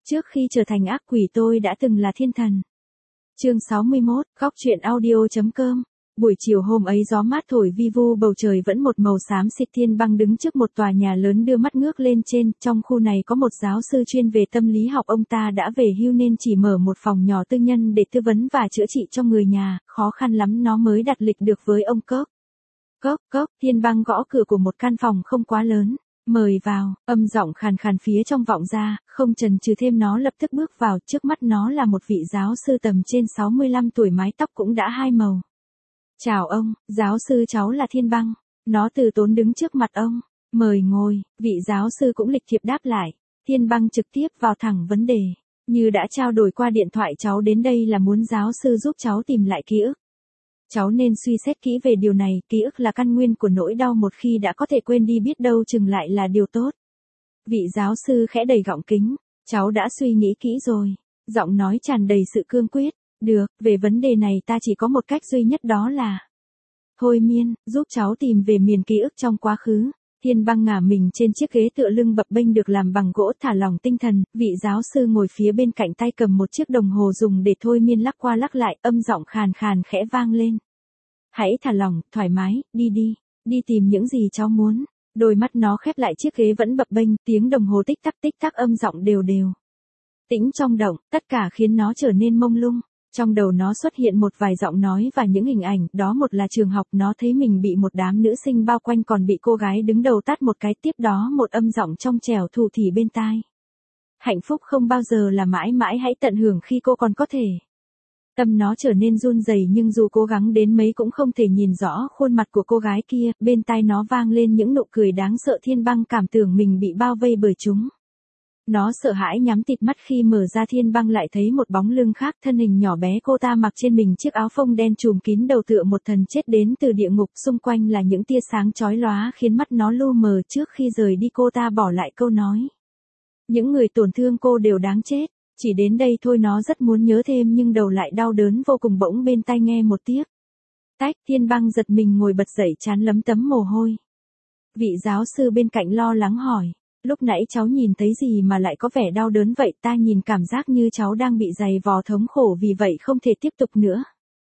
Trước khi trở thành ác quỷ tôi đã từng là thiên thần. Chương 61, góc truyện audio.com. Buổi chiều hôm ấy gió mát thổi vi vu, bầu trời vẫn một màu xám xịt. Thiên Băng đứng trước một tòa nhà lớn đưa mắt ngước lên trên. Trong khu này có một giáo sư chuyên về tâm lý học, ông ta đã về hưu nên chỉ mở một phòng nhỏ tư nhân để tư vấn và chữa trị cho người nhà, khó khăn lắm nó mới đặt lịch được với ông Cốc. Cốc, Thiên Băng gõ cửa của một căn phòng không quá lớn. Mời vào, âm giọng khàn khàn phía trong vọng ra, không chần chừ thêm nó lập tức bước vào. Trước mắt nó là một vị giáo sư tầm trên 65 tuổi, mái tóc cũng đã hai màu. Chào ông, giáo sư, cháu là Thiên Băng. Nó từ tốn đứng trước mặt ông. Mời ngồi, vị giáo sư cũng lịch thiệp đáp lại. Thiên Băng trực tiếp vào thẳng vấn đề. Như đã trao đổi qua điện thoại, cháu đến đây là muốn giáo sư giúp cháu tìm lại ký ức. Cháu nên suy xét kỹ về điều này, ký ức là căn nguyên của nỗi đau, một khi đã có thể quên đi biết đâu chừng lại là điều tốt. Vị giáo sư khẽ đẩy gọng kính. Cháu đã suy nghĩ kỹ rồi. Giọng nói tràn đầy sự cương quyết. Được, về vấn đề này ta chỉ có một cách duy nhất, đó là thôi miên, giúp cháu tìm về miền ký ức trong quá khứ. Thiên Băng ngả mình trên chiếc ghế tựa lưng bập bênh được làm bằng gỗ, thả lỏng tinh thần. Vị giáo sư ngồi phía bên cạnh tay cầm một chiếc đồng hồ dùng để thôi miên lắc qua lắc lại, âm giọng khàn khàn khẽ vang lên. Hãy thả lỏng, thoải mái, đi tìm những gì cháu muốn. Đôi mắt nó khép lại, chiếc ghế vẫn bập bênh, tiếng đồng hồ tích tắc, âm giọng đều đều. Tĩnh trong động, tất cả khiến nó trở nên mông lung. Trong đầu nó xuất hiện một vài giọng nói và những hình ảnh, đó một là trường học, nó thấy mình bị một đám nữ sinh bao quanh còn bị cô gái đứng đầu tát một cái, tiếp đó một âm giọng trong trẻo thủ thỉ bên tai. Hạnh phúc không bao giờ là mãi mãi, hãy tận hưởng khi cô còn có thể. Tâm nó trở nên run rẩy, nhưng dù cố gắng đến mấy cũng không thể nhìn rõ khuôn mặt của cô gái kia, bên tai nó vang lên những nụ cười đáng sợ. Thiên Băng cảm tưởng mình bị bao vây bởi chúng. Nó sợ hãi nhắm tịt mắt, khi mở ra Thiên Băng lại thấy một bóng lưng khác, thân hình nhỏ bé. Cô ta mặc trên mình chiếc áo phông đen trùm kín đầu tựa một thần chết đến từ địa ngục, xung quanh là những tia sáng chói lóa khiến mắt nó lu mờ. Trước khi rời đi cô ta bỏ lại câu nói: những người tổn thương cô đều đáng chết. Chỉ đến đây thôi, nó rất muốn nhớ thêm nhưng đầu lại đau đớn vô cùng. Bỗng bên tai nghe một tiếc tách, Thiên Băng giật mình ngồi bật dậy, trán lấm tấm mồ hôi. Vị giáo sư bên cạnh lo lắng hỏi: lúc nãy cháu nhìn thấy gì mà lại có vẻ đau đớn vậy? Ta nhìn cảm giác như cháu đang bị giày vò thống khổ, vì vậy không thể tiếp tục nữa.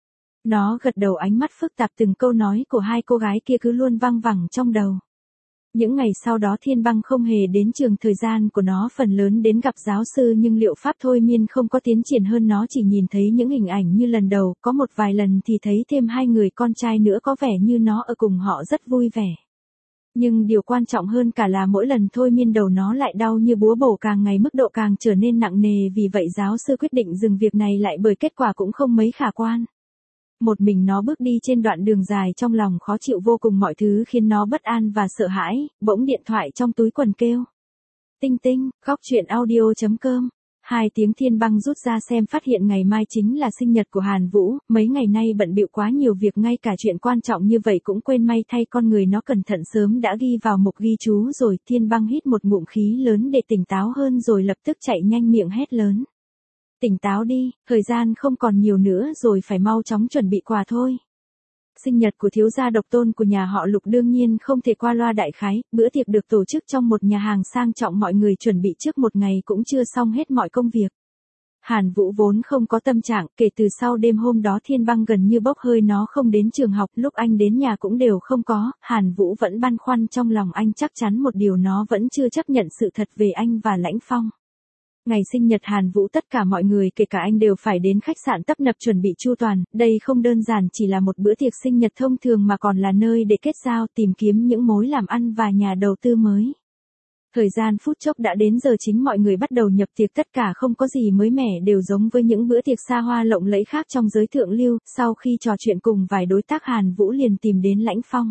Nó gật đầu, ánh mắt phức tạp, từng câu nói của hai cô gái kia cứ luôn văng vẳng trong đầu. Những ngày sau đó Thiên Băng không hề đến trường, thời gian của nó phần lớn đến gặp giáo sư, nhưng liệu pháp thôi miên không có tiến triển hơn, nó chỉ nhìn thấy những hình ảnh như lần đầu, có một vài lần thì thấy thêm hai người con trai nữa, có vẻ như nó ở cùng họ rất vui vẻ. Nhưng điều quan trọng hơn cả là mỗi lần thôi miên đầu nó lại đau như búa bổ, càng ngày mức độ càng trở nên nặng nề. Vì vậy giáo sư quyết định dừng việc này lại, bởi kết quả cũng không mấy khả quan. Một mình nó bước đi trên đoạn đường dài, trong lòng khó chịu vô cùng, mọi thứ khiến nó bất an và sợ hãi. Bỗng điện thoại trong túi quần kêu. Tinh tinh, góc truyện audio.com. 2 tiếng. Thiên Băng rút ra xem, phát hiện ngày mai chính là sinh nhật của Hàn Vũ. Mấy ngày nay bận bịu quá nhiều việc, ngay cả chuyện quan trọng như vậy cũng quên. May thay con người nó cẩn thận sớm đã ghi vào mục ghi chú rồi. Thiên Băng hít một ngụm khí lớn để tỉnh táo hơn, rồi lập tức chạy nhanh miệng hét lớn: tỉnh táo đi, thời gian không còn nhiều nữa rồi, phải mau chóng chuẩn bị quà thôi. Sinh nhật của thiếu gia độc tôn của nhà họ Lục đương nhiên không thể qua loa. Đại khái, bữa tiệc được tổ chức trong một nhà hàng sang trọng, mọi người chuẩn bị trước một ngày cũng chưa xong hết mọi công việc. Hàn Vũ vốn không có tâm trạng, kể từ sau đêm hôm đó Thiên Băng gần như bốc hơi, nó không đến trường học, lúc anh đến nhà cũng đều không có. Hàn Vũ vẫn băn khoăn trong lòng, anh chắc chắn một điều, nó vẫn chưa chấp nhận sự thật về anh và Lãnh Phong. Ngày sinh nhật Hàn Vũ, tất cả mọi người kể cả anh đều phải đến khách sạn tấp nập chuẩn bị chu toàn. Đây không đơn giản chỉ là một bữa tiệc sinh nhật thông thường mà còn là nơi để kết giao, tìm kiếm những mối làm ăn và nhà đầu tư mới. Thời gian phút chốc đã đến giờ chính, mọi người bắt đầu nhập tiệc, tất cả không có gì mới mẻ, đều giống với những bữa tiệc xa hoa lộng lẫy khác trong giới thượng lưu. Sau khi trò chuyện cùng vài đối tác, Hàn Vũ liền tìm đến Lãnh Phong.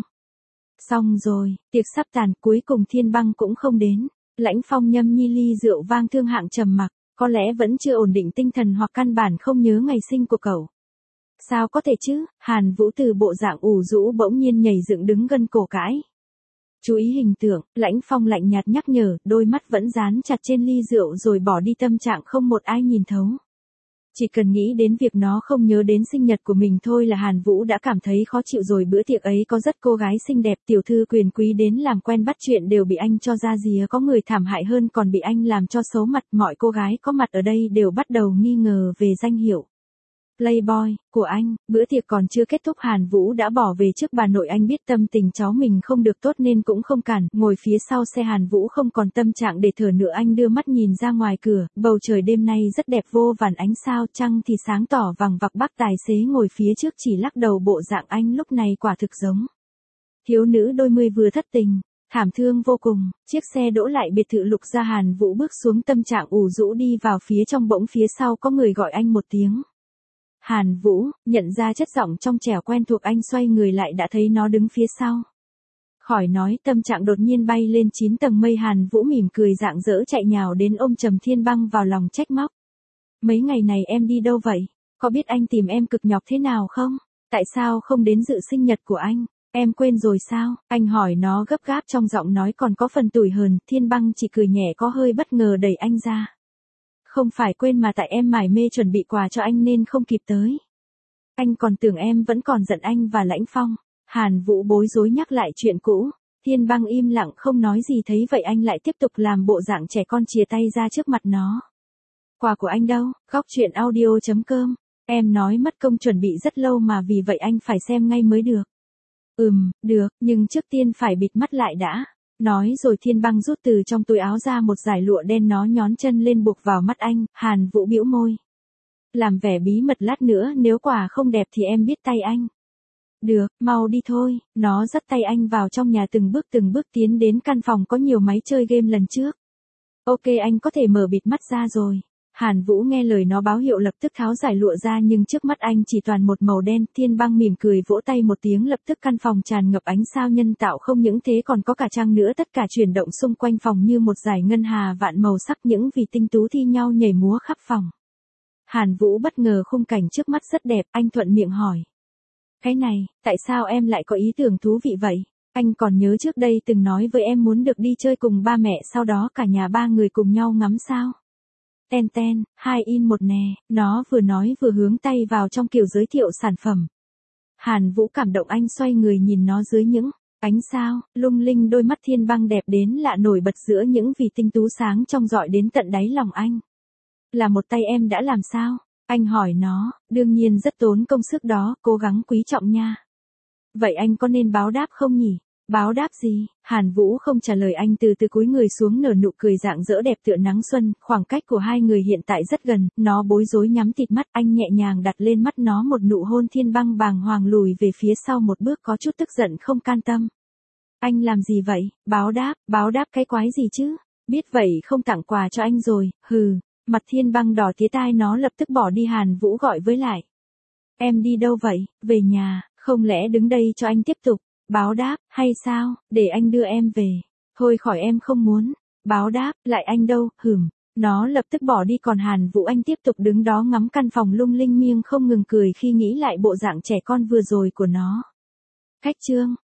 Xong rồi, tiệc sắp tàn, cuối cùng Thiên Băng cũng không đến. Lãnh Phong nhâm nhi ly rượu vang, thương hạng trầm mặc, có lẽ vẫn chưa ổn định tinh thần hoặc căn bản không nhớ ngày sinh của cậu. Sao có thể chứ? Hàn Vũ từ bộ dạng ủ rũ bỗng nhiên nhảy dựng đứng, gân cổ cãi. Chú ý hình tượng, Lãnh Phong lạnh nhạt nhắc nhở, đôi mắt vẫn dán chặt trên ly rượu rồi bỏ đi, tâm trạng không một ai nhìn thấu. Chỉ cần nghĩ đến việc nó không nhớ đến sinh nhật của mình thôi là Hàn Vũ đã cảm thấy khó chịu rồi. Bữa tiệc ấy có rất cô gái xinh đẹp, tiểu thư quyền quý đến làm quen bắt chuyện đều bị anh cho ra rìa, có người thảm hại hơn còn bị anh làm cho xấu mặt. Mọi cô gái có mặt ở đây đều bắt đầu nghi ngờ về danh hiệu Playboy của anh. Bữa tiệc còn chưa kết thúc Hàn Vũ đã bỏ về trước bà nội. Anh biết tâm tình cháu mình không được tốt nên cũng không cản. Ngồi phía sau xe Hàn Vũ không còn tâm trạng để thở nữa. Anh đưa mắt nhìn ra ngoài cửa, bầu trời đêm nay rất đẹp, vô vàn ánh sao, trăng thì sáng tỏ vằng vặc. Bác tài xế ngồi phía trước chỉ lắc đầu, bộ dạng anh lúc này quả thực giống thiếu nữ đôi mươi vừa thất tình, thảm thương vô cùng. Chiếc xe đỗ lại biệt thự Lục Gia. Hàn Vũ bước xuống, tâm trạng ủ rũ đi vào phía trong, bỗng phía sau có người gọi anh một tiếng. Hàn Vũ nhận ra chất giọng trong trẻo quen thuộc, anh xoay người lại đã thấy nó đứng phía sau. Khỏi nói, tâm trạng đột nhiên bay lên 9 tầng mây. Hàn Vũ mỉm cười rạng rỡ chạy nhào đến ôm Trầm Thiên Băng vào lòng, trách móc. Mấy ngày này em đi đâu vậy? Có biết anh tìm em cực nhọc thế nào không? Tại sao không đến dự sinh nhật của anh? Em quên rồi sao? Anh hỏi nó gấp gáp, trong giọng nói còn có phần tủi hờn. Thiên Băng chỉ cười nhẹ, có hơi bất ngờ đẩy anh ra. Không phải quên mà tại em mải mê chuẩn bị quà cho anh nên không kịp tới. Anh còn tưởng em vẫn còn giận anh và Lãnh Phong. Hàn Vũ bối rối nhắc lại chuyện cũ. Thiên Băng im lặng không nói gì, thấy vậy anh lại tiếp tục làm bộ dạng trẻ con, chìa tay ra trước mặt nó. Quà của anh đâu? Góc truyện audio.com. Em nói mất công chuẩn bị rất lâu mà, vì vậy anh phải xem ngay mới được. Được, nhưng trước tiên phải bịt mắt lại đã. Nói rồi Thiên Băng rút từ trong túi áo ra một dải lụa đen, nó nhón chân lên buộc vào mắt anh. Hàn Vũ bĩu môi. Làm vẻ bí mật, lát nữa nếu quà không đẹp thì em biết tay anh. Được, mau đi thôi. Nó dắt tay anh vào trong nhà, từng bước tiến đến căn phòng có nhiều máy chơi game lần trước. Ok, anh có thể mở bịt mắt ra rồi. Hàn Vũ nghe lời nó báo hiệu, lập tức tháo giải lụa ra, nhưng trước mắt anh chỉ toàn một màu đen. Thiên Băng mỉm cười vỗ tay một tiếng, lập tức căn phòng tràn ngập ánh sao nhân tạo, không những thế còn có cả trăng nữa. Tất cả chuyển động xung quanh phòng như một dải ngân hà vạn màu sắc, những vì tinh tú thi nhau nhảy múa khắp phòng. Hàn Vũ bất ngờ khung cảnh trước mắt rất đẹp, anh thuận miệng hỏi. Cái này, tại sao em lại có ý tưởng thú vị vậy? Anh còn nhớ trước đây từng nói với em muốn được đi chơi cùng ba mẹ, sau đó cả nhà ba người cùng nhau ngắm sao? Ten, 2 in 1 nè. Nó vừa nói vừa hướng tay vào trong kiểu giới thiệu sản phẩm. Hàn Vũ cảm động, anh xoay người nhìn nó dưới những ánh sao lung linh. Đôi mắt Thiên Băng đẹp đến lạ, nổi bật giữa những vì tinh tú sáng trong, rọi đến tận đáy lòng anh. Là một tay em đã làm sao? Anh hỏi nó. Đương nhiên rất tốn công sức đó, cố gắng quý trọng nha. Vậy anh có nên báo đáp không nhỉ? Báo đáp gì? Hàn Vũ không trả lời, anh từ từ cúi người xuống, nở nụ cười rạng rỡ đẹp tựa nắng xuân. Khoảng cách của hai người hiện tại rất gần, nó bối rối nhắm tịt mắt, anh nhẹ nhàng đặt lên mắt nó một nụ hôn. Thiên Băng bàng hoàng lùi về phía sau một bước, có chút tức giận không can tâm. Anh làm gì vậy? Báo đáp cái quái gì chứ? Biết vậy không tặng quà cho anh rồi, hừ. Mặt Thiên Băng đỏ tía tai, nó lập tức bỏ đi. Hàn Vũ gọi với lại. Em đi đâu vậy? Về nhà, không lẽ đứng đây cho anh tiếp tục báo đáp, hay sao? Để anh đưa em về. Thôi khỏi, em không muốn báo đáp lại anh đâu, Nó lập tức bỏ đi, còn Hàn Vũ anh tiếp tục đứng đó ngắm căn phòng lung linh, miêng không ngừng cười khi nghĩ lại bộ dạng trẻ con vừa rồi của nó. Khách trương,